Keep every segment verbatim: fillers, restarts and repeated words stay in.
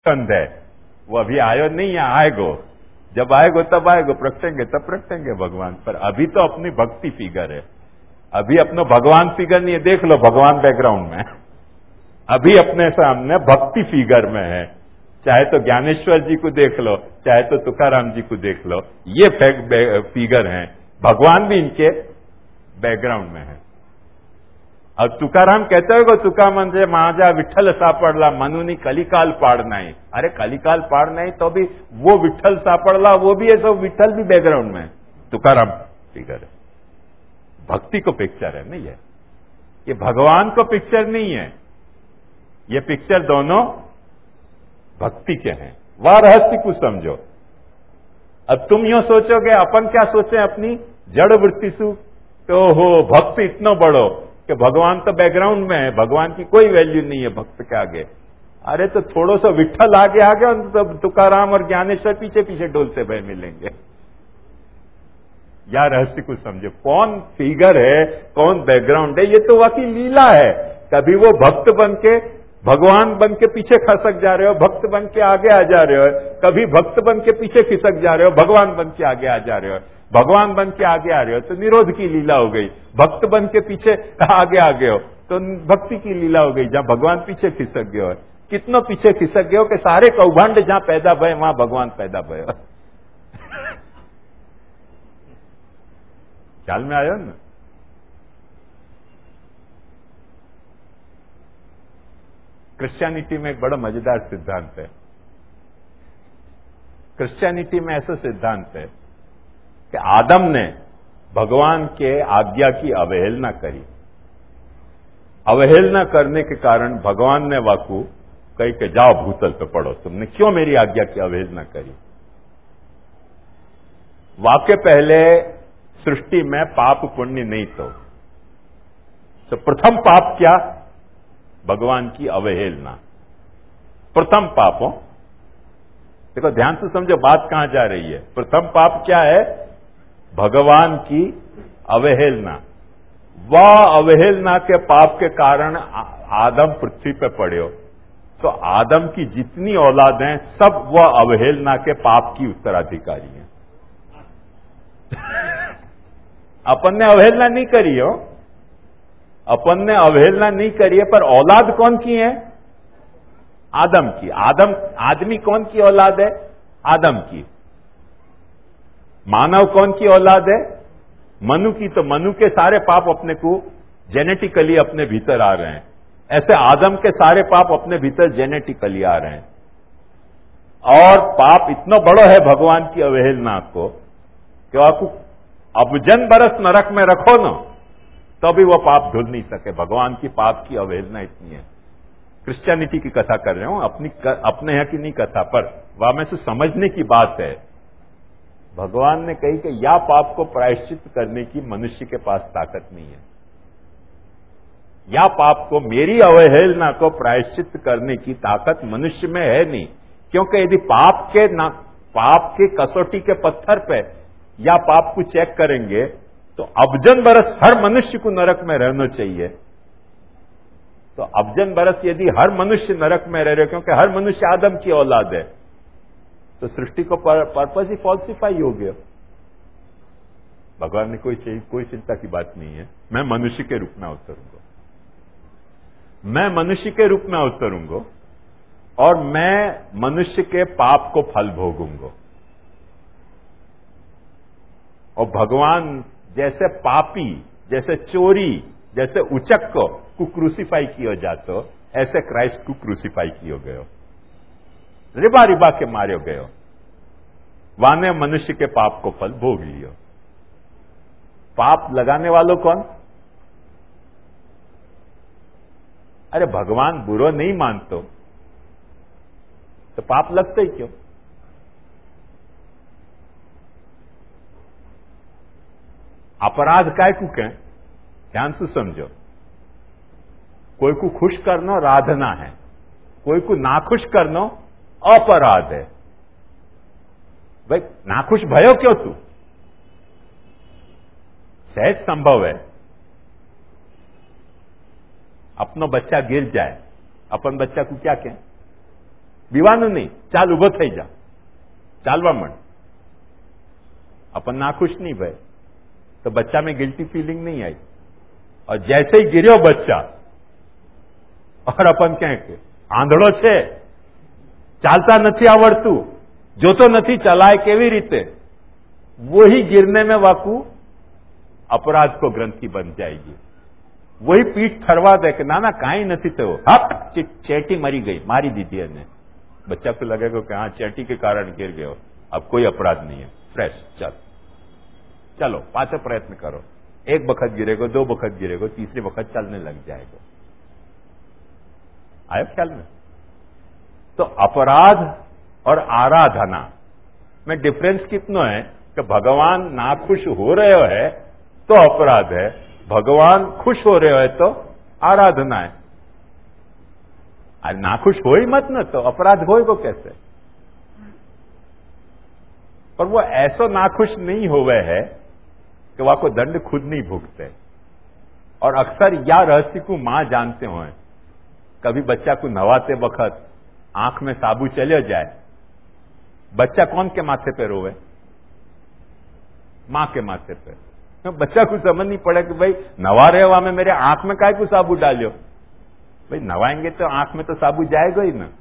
कंध है, वो अभी आयो नहीं है, आएगो। जब आएगो तब आएगो, प्रगटेंगे तब प्रगटेंगे भगवान। पर अभी तो अपनी भक्ति फिगर है, अभी अपना भगवान फिगर नहीं है। देख लो भगवान बैकग्राउंड में, अभी अपने सामने भक्ति फिगर में है। चाहे तो ज्ञानेश्वर जी को देख लो, चाहे तो तुकाराम जी को देख लो, ये फिगर हैं। भगवान भी इनके बैकग्राउंड में है। और तुकाराम कहते हो तुका म्हणजे माझा विठ्ठल सापडला मनुनी कलिकाल पाड़ नाही। अरे कलिकाल पाड़ नहीं तो भी वो विठ्ठल सापड़ला, वो भी है, सब विठ्ठल भी बैकग्राउंड में है। तुकाराम फिगर है, भक्ति को पिक्चर है नहीं है, ये भगवान को पिक्चर नहीं है। ये पिक्चर दोनों भक्ति के हैं। वह रहस्य को समझो। अब तुम यूं सोचोगे, अपन क्या सोचे अपनी जड़ वृत्ति सु, तो हो भक्त इतना बड़ो कि भगवान तो बैकग्राउंड में है, भगवान की कोई वैल्यू नहीं है भक्त के आगे। अरे तो थोड़ा सा विठ्ठल आगे आ गया तो तुकाराम और ज्ञानेश्वर पीछे पीछे डोलते भय मिलेंगे। या रहस्य को समझो, कौन फिगर है, कौन बैकग्राउंड है। ये तो वाकई लीला है। कभी वो भक्त बन के भगवान बन के पीछे खसक जा रहे हो, भक्त बन के आगे आ जा रहे हो। कभी भक्त बन के पीछे खिसक जा रहे हो, भगवान बन के आगे आ जा रहे हो। भगवान बन के आगे आ रहे हो तो निरोध की लीला हो गई। भक्त बन के पीछे आगे आ गए हो तो भक्ति की लीला हो गई, जहां भगवान पीछे खिसक गए हो। कितनों पीछे खिसक गए हो कि सारे कौभांड जहां पैदा भय वहां भगवान पैदा भय। ख्याल में आयो ना। क्रिश्चियनिटी में एक बड़ा मजेदार सिद्धांत है। क्रिश्चियनिटी में ऐसा सिद्धांत है कि आदम ने भगवान के आज्ञा की अवहेलना करी। अवहेलना करने के कारण भगवान ने वाकू कही कि जाओ भूतल पे पड़ो, तुमने क्यों मेरी आज्ञा की अवहेलना करी। वाक्य पहले सृष्टि में पाप पुण्य नहीं तो, तो प्रथम पाप क्या, भगवान की अवहेलना। प्रथम पाप हो, देखो ध्यान से समझो बात कहां जा रही है। प्रथम पाप क्या है, भगवान की अवहेलना। वह अवहेलना के पाप के कारण आदम पृथ्वी पे पड़े हो, तो आदम की जितनी औलाद हैं सब वह अवहेलना के पाप की उत्तराधिकारी हैं। अपन ने अवहेलना नहीं करी हो, अपन ने अवहेलना नहीं करी है, पर औलाद कौन की है, आदम की। आदम आदमी कौन की औलाद है, आदम की। मानव कौन की औलाद है, मनु की। तो मनु के सारे पाप अपने को जेनेटिकली अपने भीतर आ रहे हैं। ऐसे आदम के सारे पाप अपने भीतर जेनेटिकली आ रहे हैं। और पाप इतना बड़ा है भगवान की अवहेलना को कि आपको अबजन बरस नरक में रखो ना तो भी वह पाप धुल नहीं सके। भगवान की पाप की अवहेलना इतनी है। क्रिश्चियनिटी की कथा कर रहे हूं, अपनी अपने यहां की नहीं कथा, पर वह में से समझने की बात है। भगवान ने कही कि या पाप को प्रायश्चित करने की मनुष्य के पास ताकत नहीं है, या पाप को, मेरी अवहेलना को प्रायश्चित करने की ताकत मनुष्य में है नहीं। क्योंकि यदि पाप के ना पाप के कसौटी के पत्थर पे या पाप को चेक करेंगे तो अबजन बरस हर मनुष्य को नरक में रहना चाहिए। तो अबजन बरस यदि हर मनुष्य नरक में रह रहे, क्योंकि हर मनुष्य आदम की औलाद है, तो सृष्टि को पर्पस ही फॉल्सिफाई हो गया। भगवान ने कोई चाहिए, कोई चिंता की बात नहीं है। मैं मनुष्य के रूप में अवतरूंगा, मैं मनुष्य के रूप में अवतरूंगा और मैं मनुष्य के पाप को फल भोगूंगा। और भगवान जैसे पापी, जैसे चोरी, जैसे उचक को, को क्रूसीफाई किया जातो, ऐसे क्राइस्ट को क्रूसीफाई किया गयो, रिबा रिबा के मारे गयो। वाने मनुष्य के पाप को फल भोग लियो। पाप लगाने वालों कौन, अरे भगवान बुरा नहीं मानते तो पाप लगते ही क्यों। अपराध काय को कहें, ध्यान से समझो। कोई को खुश करना राधना है, कोई को नाखुश करना अपराध है। भाई नाखुश भयो क्यों तू, सहज संभव है। अपना बच्चा गिर जाए, अपन बच्चा को क्या कहें, બીવાનું નહીં, ચાલ ઉભો થઈ જા, ચાલવા માંડ. अपन नाखुश नहीं भय तो बच्चा में गिल्टी फीलिंग नहीं आई, और जैसे ही गिरो बच्चा और अपन कहें कि आंधळो छे, चालता नहीं आवड़तू, जो तो नहीं चलाए केवी रीते, वही गिरने में वाकू अपराध को ग्रंथि बन जाएगी. वही पीठ थरवा दे कि ना ना काई नहीं तो हक चेटी मरी गई, मारी दीदी ने. बच्चा को लगेगा कि हाँ चेटी के कारण गिर गयो, अब कोई अपराध नहीं है, फ्रेश. चल चलो पाछो प्रयत्न करो. एक बखत गिरेगो, दो बखत गिरेगो, तीसरे बखत चलने लग जाएगा. आया ख्याल में? तो अपराध और आराधना में डिफरेंस कितना है कि भगवान नाखुश हो रहे है तो अपराध है, भगवान खुश हो रहे हो तो आराधना है. आज नाखुश हो ही मत न तो अपराध होएगो कैसे? पर वो ऐसो नाखुश नहीं होवे है कि वह को दंड खुद नहीं भुगते. और अक्सर या रहस्य को मां जानते हो, कभी बच्चा को नवाते वक्त आंख में साबु चले जाए, बच्चा कौन के माथे पे रोवे? मां के माथे पे. तो बच्चा को समझ नहीं पड़े कि भाई नवा रहे हो, में मेरे आंख में काय को साबु डालियो? भाई नवाएंगे तो आंख में तो साबु जाएगा ही ना.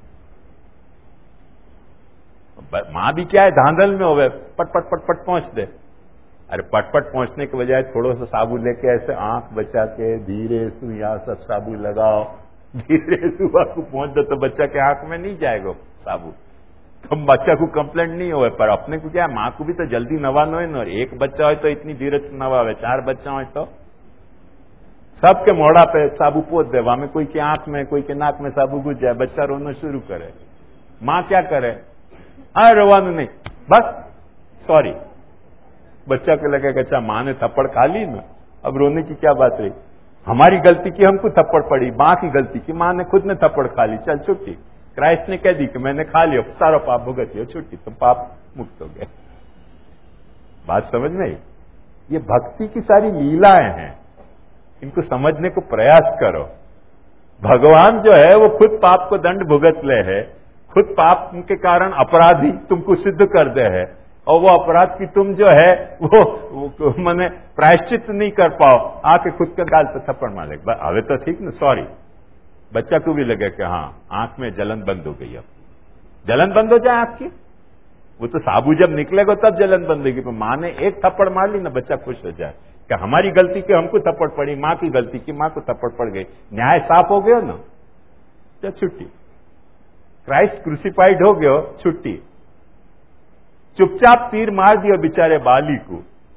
मां भी क्या है, धांधल में होवे, पट पट पट पट पहुंच दे. अरे पट पट पहुंचने के बजाय थोड़ा सा साबु लेके ऐसे आंख बचा के धीरे से यहां सब साबु लगाओ, धीरे से को पहुंच दो तो बच्चा के आंख में नहीं जाएगा साबु, तो बच्चा को कंप्लेंट नहीं होवे. पर अपने को क्या है, मां को भी तो जल्दी नवानो है ना. एक बच्चा हो तो इतनी धीरज से नवावे, चार बच्चा हो तो सबके मोड़ा पे साबु पोत दे, वहां में कोई के आंख में कोई के नाक में साबु घुस जाए, बच्चा रोना शुरू करे. मां क्या करे? हाँ रोवानो नहीं, बस सॉरी. बच्चा को लगेगा अच्छा मां ने थप्पड़ खा ली ना, अब रोने की क्या बात रही? हमारी गलती की हमको थप्पड़ पड़ी, मां की गलती की, मां ने खुद ने थप्पड़ खा ली, चल छुट्टी. क्राइस्ट ने कह दी कि मैंने खा लिया, सारा पाप भुगत लिया, छुट्टी, तुम पाप मुक्त हो गए. बात समझ में आई? ये भक्ति की सारी लीलाएं हैं, इनको समझने को प्रयास करो. भगवान जो है वो खुद पाप को दंड भुगत ले है, खुद पाप के कारण अपराधी तुमको सिद्ध कर दे है, और वो अपराध की तुम जो है वो, वो मैंने प्रायश्चित नहीं कर पाओ, आके खुद के गाल पे थप्पड़ मारे. हवे तो ठीक ना, सॉरी. बच्चा को भी लगे कि हाँ आंख में जलन बंद हो गई. अब जलन बंद हो जाए आंख की, वो तो साबु जब निकलेगा तब जलन बंद होगी. पर मां ने एक थप्पड़ मार ली ना, बच्चा खुश हो जाए कि हमारी गलती की हमको थप्पड़ पड़ी, मां की गलती की मां को थप्पड़ पड़ गई, न्याय साफ हो गया ना, तो छुट्टी. क्राइस्ट क्रूसिफाइड हो गयो, छुट्टी. चुपचाप तीर मार दिया बेचारे बाली को.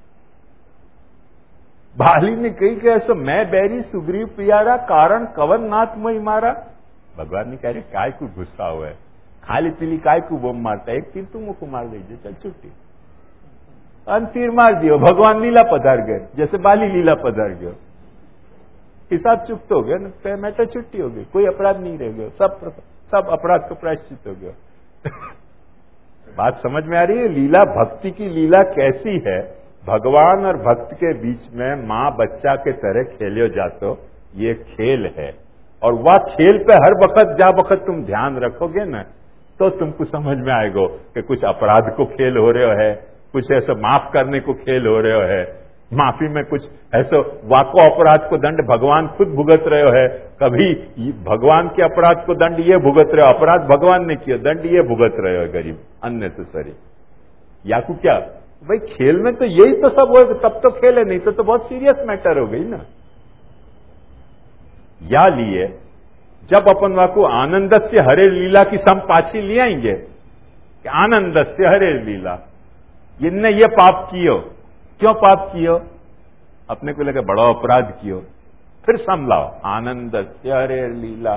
बाली ने कही कि ऐसा मैं बैरी सुग्रीव प्यारा, कारण कवन नाथ मोई मारा. भगवान ने कह रहे काय को गुस्सा हुआ है, खाली पीली काय को बम मारता है, एक तीर तुम को मार दीजिए, चल छुट्टी. अन तीर मार दियो, भगवान लीला पधार गए, जैसे बाली लीला पधार गयो. हिसाब चुप्त हो गया ना, मैटर छुट्टी हो गई, कोई अपराध नहीं रह गया, सब सब अपराध को प्रायश्चित हो गया. बात समझ में आ रही है? लीला, भक्ति की लीला कैसी है? भगवान और भक्त के बीच में मां बच्चा के तरह खेलो जातो, ये खेल है. और वह खेल पे हर वक्त जा वक्त तुम ध्यान रखोगे ना, तो तुमको समझ में आएगा कि कुछ अपराध को खेल हो रहे है, कुछ ऐसा माफ करने को खेल हो रहे है, माफी में कुछ ऐसा वाको अपराध को दंड भगवान खुद भुगत रहे है. कभी भगवान के अपराध को दंड ये भुगत रहे हो, अपराध भगवान ने किया, दंड ये भुगत रहे हो गरीब अननेसेसरी. या को क्या भाई खेल में तो यही तो सब हो, तब तो खेले, नहीं तो, तो बहुत सीरियस मैटर हो गई ना. या लिए जब अपन वाको आनंद से हरे लीला की सम पाछी ले आएंगे कि आनंद से हरे लीला, इनने ये पाप कियो, क्यों पाप कियो? अपने को लगे बड़ा अपराध कियो, फिर समझाओ आनंद से हरे लीला,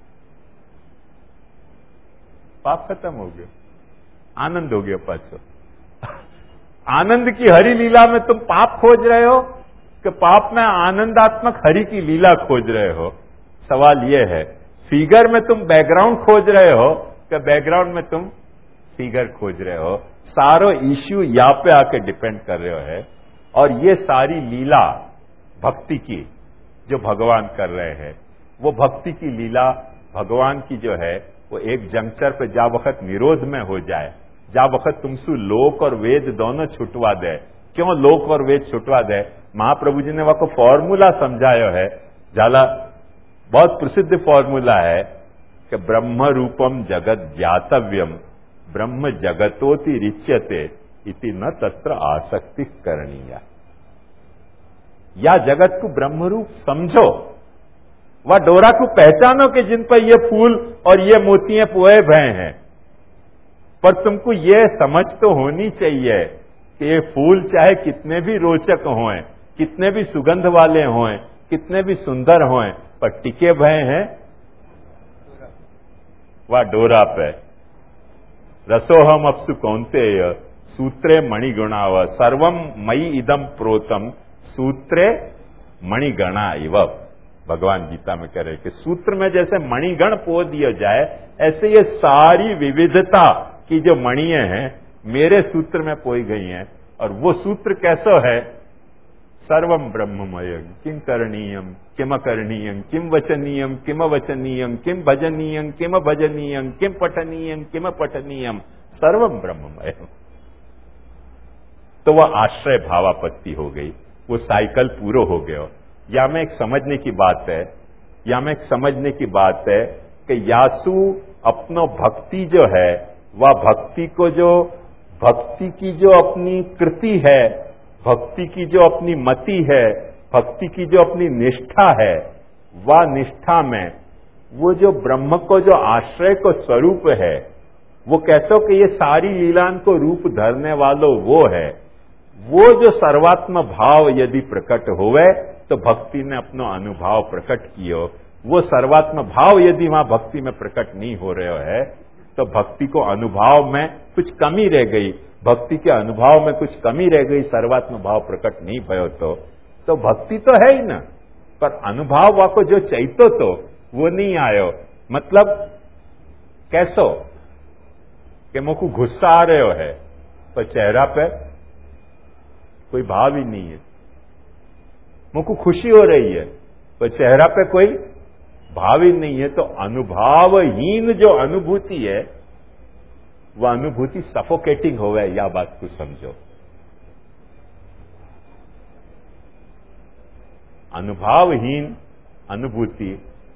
पाप खत्म हो गया, आनंद हो गया. पाछो आनंद की हरि लीला में तुम पाप खोज रहे हो कि पाप में आनंदात्मक हरि की लीला खोज रहे हो? सवाल यह है. फिगर में तुम बैकग्राउंड खोज रहे हो कि बैकग्राउंड में तुम फिगर खोज रहे हो? सारो इश्यू यहाँ पे आके डिपेंड कर रहे हो है. और ये सारी लीला भक्ति की जो भगवान कर रहे हैं, वो भक्ति की लीला भगवान की जो है वो एक जंक्चर पे जा वक्त निरोध में हो जाए, जा वक्त तुमसु लोक और वेद दोनों छुटवा दे। क्यों लोक और वेद छुटवा दे? महाप्रभु जी ने वहां को फॉर्मूला समझायो है, जाला बहुत प्रसिद्ध फॉर्मूला है कि ब्रह्म रूपम जगत ज्ञातव्यम ब्रह्म जगतोति रिच्यते इति न तत्र आसक्ति करणीया। या जगत को ब्रह्म रूप समझो, वह डोरा को पहचानो कि जिन पर ये फूल और ये मोतियां पोए भय हैं, पर तुमको ये समझ तो होनी चाहिए कि ये फूल चाहे कितने भी रोचक हों, कितने भी सुगंध वाले हों, कितने भी सुंदर हों, पर टिके भय हैं वह डोरा पे। रसोहम अपसु कौन्तेय सूत्रे मणिगुणाव सर्वम मई इदम प्रोतम सूत्रे मणिगणा इव। भगवान गीता में कह रहे कि सूत्र में जैसे मणिगण पो दिया जाए, ऐसे ये सारी विविधता की जो मणिये हैं मेरे सूत्र में पोई गई हैं। और वो सूत्र कैसा है? सर्वम ब्रह्ममय किम करणीयम किम अकरणीयम किम वचनीयम किम वचनीयम किम भजनीयम किम भजनीयम किम पठनीयम किम पठनीयम सर्वम ब्रह्ममय। तो वह आश्रय भावापत्ति हो गई, वो साइकिल पूरा हो गया। या में एक समझने की बात है, या में एक समझने की बात है कि यासु अपनो भक्ति जो है, वह भक्ति को जो भक्ति की जो अपनी कृति है, भक्ति की जो अपनी मति है, भक्ति की जो अपनी निष्ठा है, वह निष्ठा में वो जो ब्रह्म को जो आश्रय को स्वरूप है, वो कैसो कि ये सारी लीलान को रूप धरने वालों वो है। वो जो सर्वात्म भाव यदि प्रकट होवे तो भक्ति ने अपनो अनुभाव प्रकट कियो। वो सर्वात्म भाव यदि वहां भक्ति में प्रकट नहीं हो रहे है तो भक्ति को अनुभाव में कुछ कमी रह गई, भक्ति के अनुभाव में कुछ कमी रह गई, सर्वात्म भाव प्रकट नहीं भयो तो तो भक्ति तो है ही ना, पर अनुभाव वाको जो चैतो तो वो नहीं आयो। मतलब कैसो कि मुझको गुस्सा आ रहे हो है पर चेहरा पे कोई भाव ही नहीं है, मुझको खुशी हो रही है पर चेहरा पे कोई भाव ही नहीं है। तो अनुभवहीन जो अनुभूति है वह अनुभूति सफोकेटिंग हो गए, या बात को समझो। अनुभवहीन अनुभूति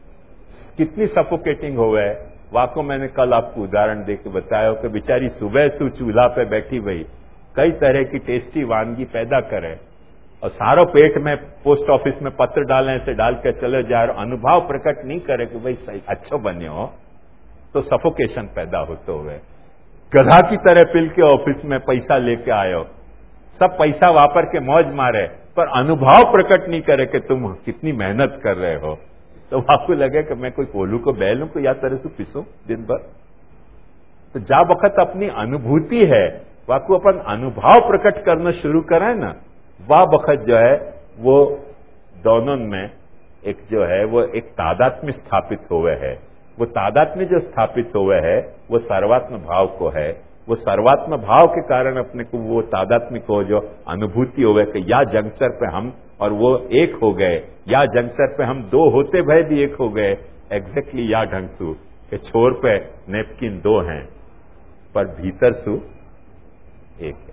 कितनी सफोकेटिंग हो गए, वाको मैंने कल आपको उदाहरण देकर बताया कि बेचारी सुबह से चूल्हा पे बैठी हुई कई तरह की टेस्टी वानगी पैदा करे और सारो पेट में पोस्ट ऑफिस में पत्र डालें से डाल के चले जाए और अनुभव प्रकट नहीं करे कि भाई सही अच्छो बने हो, तो सफोकेशन पैदा होते हुए गधा की तरह पिल के ऑफिस में पैसा लेके आयो, सब पैसा वापर के मौज मारे पर अनुभव प्रकट नहीं करे कि तुम कितनी मेहनत कर रहे हो। तो आपको लगे कि मैं कोई कोल्हू को बैलू को या तरह से पिसूं दिन भर। तो जा वक्त अपनी अनुभूति है वाकू अपन अनुभव प्रकट करना शुरू करें ना, वह वक्त जो है वो दोनों में एक जो है वो एक तादात्म्य स्थापित हुए है। वो तादात्म्य जो स्थापित हुए है वो सर्वात्म भाव को है। वो सर्वात्म भाव के कारण अपने को वो तादात्म्य को जो अनुभूति हुए कि या जंक्चर पे हम और वो एक हो गए, या जंक्चर पे हम दो होते भय भी एक हो गए। एग्जैक्टली या ढंग सु के छोर पे नेपकिन दो हैं पर भीतर सु एक है।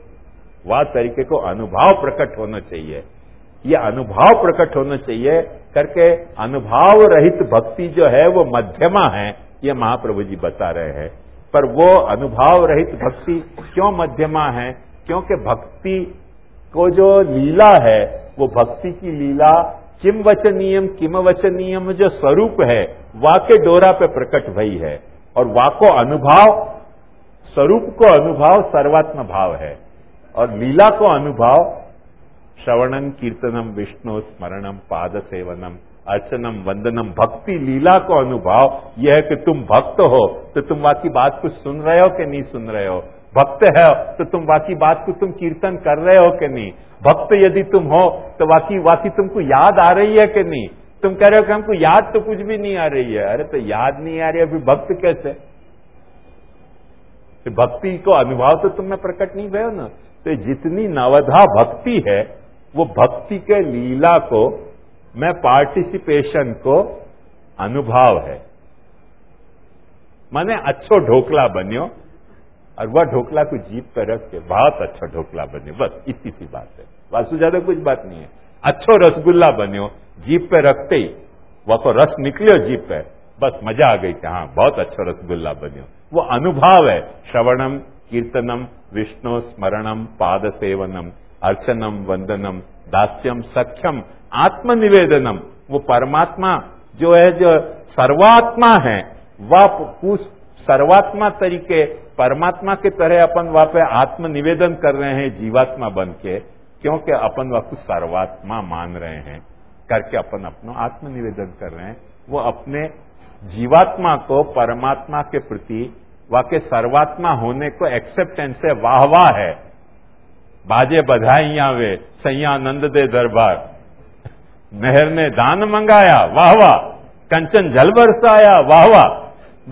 वह तरीके को अनुभव प्रकट होना चाहिए, ये अनुभव प्रकट होना चाहिए करके अनुभव रहित भक्ति जो है वो मध्यमा है, ये महाप्रभु जी बता रहे हैं। पर वो अनुभव रहित भक्ति क्यों मध्यमा है? क्योंकि भक्ति को जो लीला है वो भक्ति की लीला किम वचनीयम किम वचनीयम जो स्वरूप है वाके डोरा पे प्रकट भई है, और वाको अनुभव स्वरूप को अनुभव सर्वात्म भाव है, और लीला को अनुभव श्रवणम कीर्तनम विष्णु स्मरणम पाद सेवनम अर्चनम वंदनम। भक्ति लीला को अनुभव यह है कि तुम भक्त हो तो तुम वाकी बात को सुन रहे हो कि नहीं सुन रहे हो, भक्त है तो तुम वाकी बात को तुम कीर्तन कर रहे हो कि नहीं, भक्त यदि तुम हो तो वाकी वाकी तुमको याद आ रही है कि नहीं। तुम कह रहे हो कि हमको याद तो कुछ भी नहीं आ रही है, अरे तो याद नहीं आ रही है अभी भक्त कैसे? तो भक्ति को अनुभव तो तुम में प्रकट नहीं भयो ना। तो जितनी नवधा भक्ति है वो भक्ति के लीला को में पार्टिसिपेशन को अनुभव है। मैंने अच्छो ढोकला बनियो, और वह ढोकला को जीप पे रख के बहुत अच्छा ढोकला बनियो, बस इतनी सी बात है, वासु ज्यादा कुछ बात नहीं है। अच्छो रसगुल्ला बनियो, जीप पे रखते ही वह को रस निकलियो जीप पे, बस मजा आ गई कि हाँ बहुत अच्छा रसगुल्ला बनियो। वो अनुभव है, श्रवणम कीर्तनम विष्णु स्मरणम पाद सेवनम अर्चनम वंदनम दास्यम सख्यम आत्मनिवेदनम। वो परमात्मा जो है, जो सर्वात्मा है, वह उस सर्वात्मा तरीके परमात्मा के तरह अपन वहां पे आत्मनिवेदन कर रहे हैं जीवात्मा बन के, क्योंकि अपन वह कुछ सर्वात्मा मान रहे हैं करके अपन अपना आत्मनिवेदन कर रहे हैं। वो अपने जीवात्मा को परमात्मा के प्रति वाके सर्वात्मा होने को एक्सेप्टेंस है, वाह वाह है, बाजे बधाइयां वे सैया नंद दे दरबार, मेहर ने दान मंगाया वाह वाह, कंचन जल बरसाया वाह वाह,